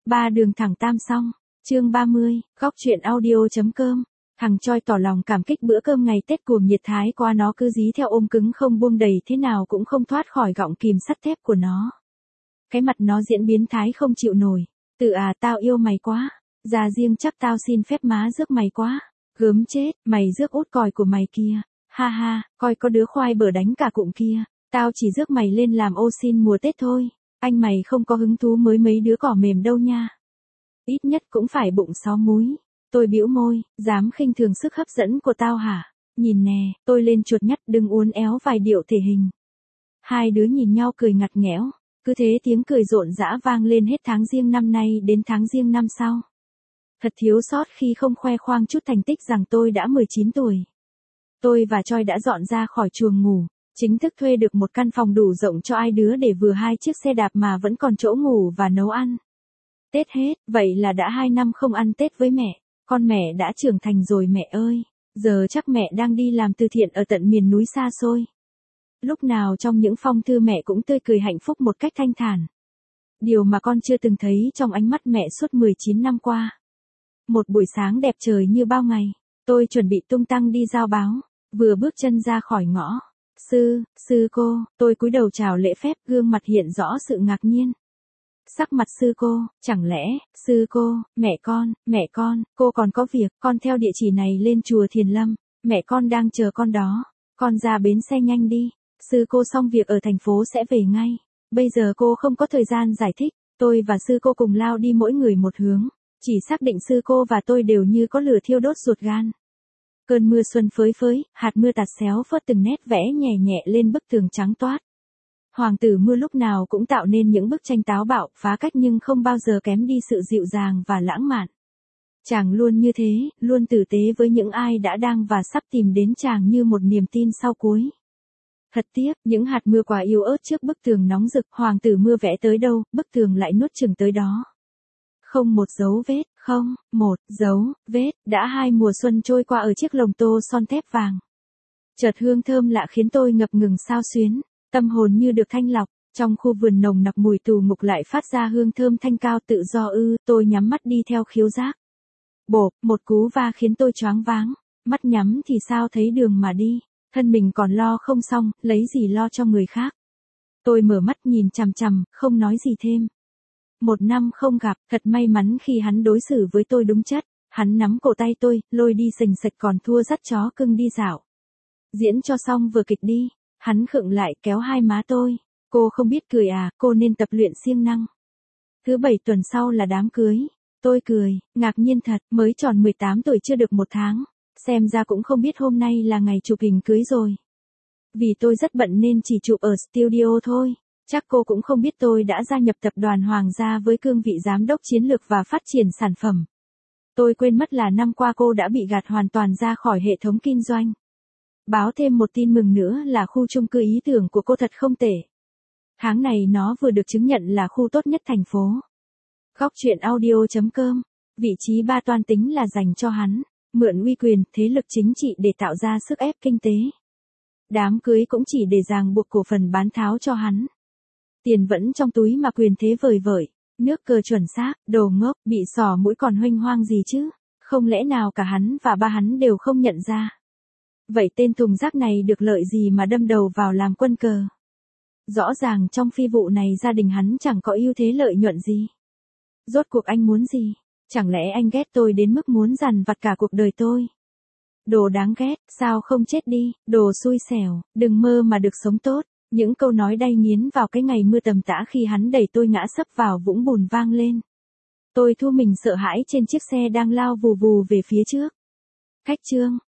Ba đường thẳng tam xong. Chương 30, góc chuyện audio.com. Thằng Choi tỏ lòng cảm kích bữa cơm ngày Tết của nhiệt thái qua nó cứ dí theo ôm cứng không buông đầy thế nào cũng không thoát khỏi gọng kìm sắt thép của nó. Cái mặt nó diễn biến thái không chịu nổi. Tao yêu mày quá. Ra riêng chắc tao xin phép má rước mày quá. Gớm chết, mày rước út còi của mày kia. Ha ha, coi có đứa khoai bở đánh cả cụm kia. Tao chỉ rước mày lên làm ô xin mùa Tết thôi. Anh mày không có hứng thú mới mấy đứa cỏ mềm đâu nha. Ít nhất cũng phải bụng 6 múi. Tôi bĩu môi, dám khinh thường sức hấp dẫn của tao hả? Nhìn nè, tôi lên chuột nhắt đừng uốn éo vài điệu thể hình. Hai đứa nhìn nhau cười ngặt nghẽo. Cứ thế tiếng cười rộn rã vang lên hết tháng Giêng năm nay đến tháng Giêng năm sau. Thật thiếu sót khi không khoe khoang chút thành tích rằng tôi đã 19 tuổi. Tôi và Choi đã dọn ra khỏi chuồng ngủ, chính thức thuê được một căn phòng đủ rộng cho ai đứa để vừa 2 chiếc xe đạp mà vẫn còn chỗ ngủ và nấu ăn. Tết hết, vậy là đã 2 năm không ăn Tết với mẹ. Con mẹ đã trưởng thành rồi mẹ ơi. Giờ chắc mẹ đang đi làm từ thiện ở tận miền núi xa xôi. Lúc nào trong những phong thư mẹ cũng tươi cười hạnh phúc một cách thanh thản. Điều mà con chưa từng thấy trong ánh mắt mẹ suốt 19 năm qua. Một buổi sáng đẹp trời như bao ngày, tôi chuẩn bị tung tăng đi giao báo, vừa bước chân ra khỏi ngõ. Sư cô, tôi cúi đầu chào lễ phép, gương mặt hiện rõ sự ngạc nhiên. Sắc mặt sư cô, chẳng lẽ, sư cô, mẹ con, cô còn có việc, con theo địa chỉ này lên chùa Thiền Lâm, mẹ con đang chờ con đó, con ra bến xe nhanh đi, sư cô xong việc ở thành phố sẽ về ngay, bây giờ cô không có thời gian giải thích, tôi và sư cô cùng lao đi mỗi người một hướng, chỉ xác định sư cô và tôi đều như có lửa thiêu đốt ruột gan. Cơn mưa xuân phới phới, hạt mưa tạt xéo phớt từng nét vẽ nhẹ nhẹ lên bức tường trắng toát. Hoàng tử mưa lúc nào cũng tạo nên những bức tranh táo bạo, phá cách nhưng không bao giờ kém đi sự dịu dàng và lãng mạn. Chàng luôn như thế, luôn tử tế với những ai đã đang và sắp tìm đến chàng như một niềm tin sau cuối. Thật tiếc, những hạt mưa quá yếu ớt trước bức tường nóng rực, hoàng tử mưa vẽ tới đâu, bức tường lại nuốt chửng tới đó. Không một dấu vết, không, một dấu vết, đã 2 mùa xuân trôi qua ở chiếc lồng tô son thép vàng. Chợt hương thơm lạ khiến tôi ngập ngừng xao xuyến. Tâm hồn như được thanh lọc, trong khu vườn nồng nặc mùi tù ngục lại phát ra hương thơm thanh cao tự do tôi nhắm mắt đi theo khiếu giác. Bộp, một cú va khiến tôi choáng váng, mắt nhắm thì sao thấy đường mà đi, thân mình còn lo không xong, lấy gì lo cho người khác. Tôi mở mắt nhìn chằm chằm, không nói gì thêm. 1 năm không gặp, thật may mắn khi hắn đối xử với tôi đúng chất, hắn nắm cổ tay tôi, lôi đi sình sạch còn thua dắt chó cưng đi dạo. Diễn cho xong vừa kịch đi. Hắn khựng lại kéo hai má tôi. Cô không biết cười à, cô nên tập luyện siêng năng. Thứ 7 tuần sau là đám cưới. Tôi cười, ngạc nhiên thật, mới tròn 18 tuổi chưa được 1 tháng. Xem ra cũng không biết hôm nay là ngày chụp hình cưới rồi. Vì tôi rất bận nên chỉ chụp ở studio thôi. Chắc cô cũng không biết tôi đã gia nhập tập đoàn Hoàng gia với cương vị giám đốc chiến lược và phát triển sản phẩm. Tôi quên mất là năm qua cô đã bị gạt hoàn toàn ra khỏi hệ thống kinh doanh. Báo thêm một tin mừng nữa là khu chung cư ý tưởng của cô thật không tệ. Tháng này nó vừa được chứng nhận là khu tốt nhất thành phố. Góc chuyện audio.com. Vị trí 3 toan tính là dành cho hắn. Mượn uy quyền, thế lực chính trị để tạo ra sức ép kinh tế. Đám cưới cũng chỉ để ràng buộc cổ phần bán tháo cho hắn. Tiền vẫn trong túi mà quyền thế vời vợi. Nước cờ chuẩn xác, đồ ngốc, bị sỏ mũi còn huênh hoang gì chứ. Không lẽ nào cả hắn và ba hắn đều không nhận ra. Vậy tên thùng rác này được lợi gì mà đâm đầu vào làm quân cờ? Rõ ràng trong phi vụ này gia đình hắn chẳng có ưu thế lợi nhuận gì. Rốt cuộc anh muốn gì? Chẳng lẽ anh ghét tôi đến mức muốn dằn vặt cả cuộc đời tôi? Đồ đáng ghét, sao không chết đi, đồ xui xẻo, đừng mơ mà được sống tốt. Những câu nói đay nghiến vào cái ngày mưa tầm tã khi hắn đẩy tôi ngã sấp vào vũng bùn vang lên. Tôi thu mình sợ hãi trên chiếc xe đang lao vù vù về phía trước. Cách chương.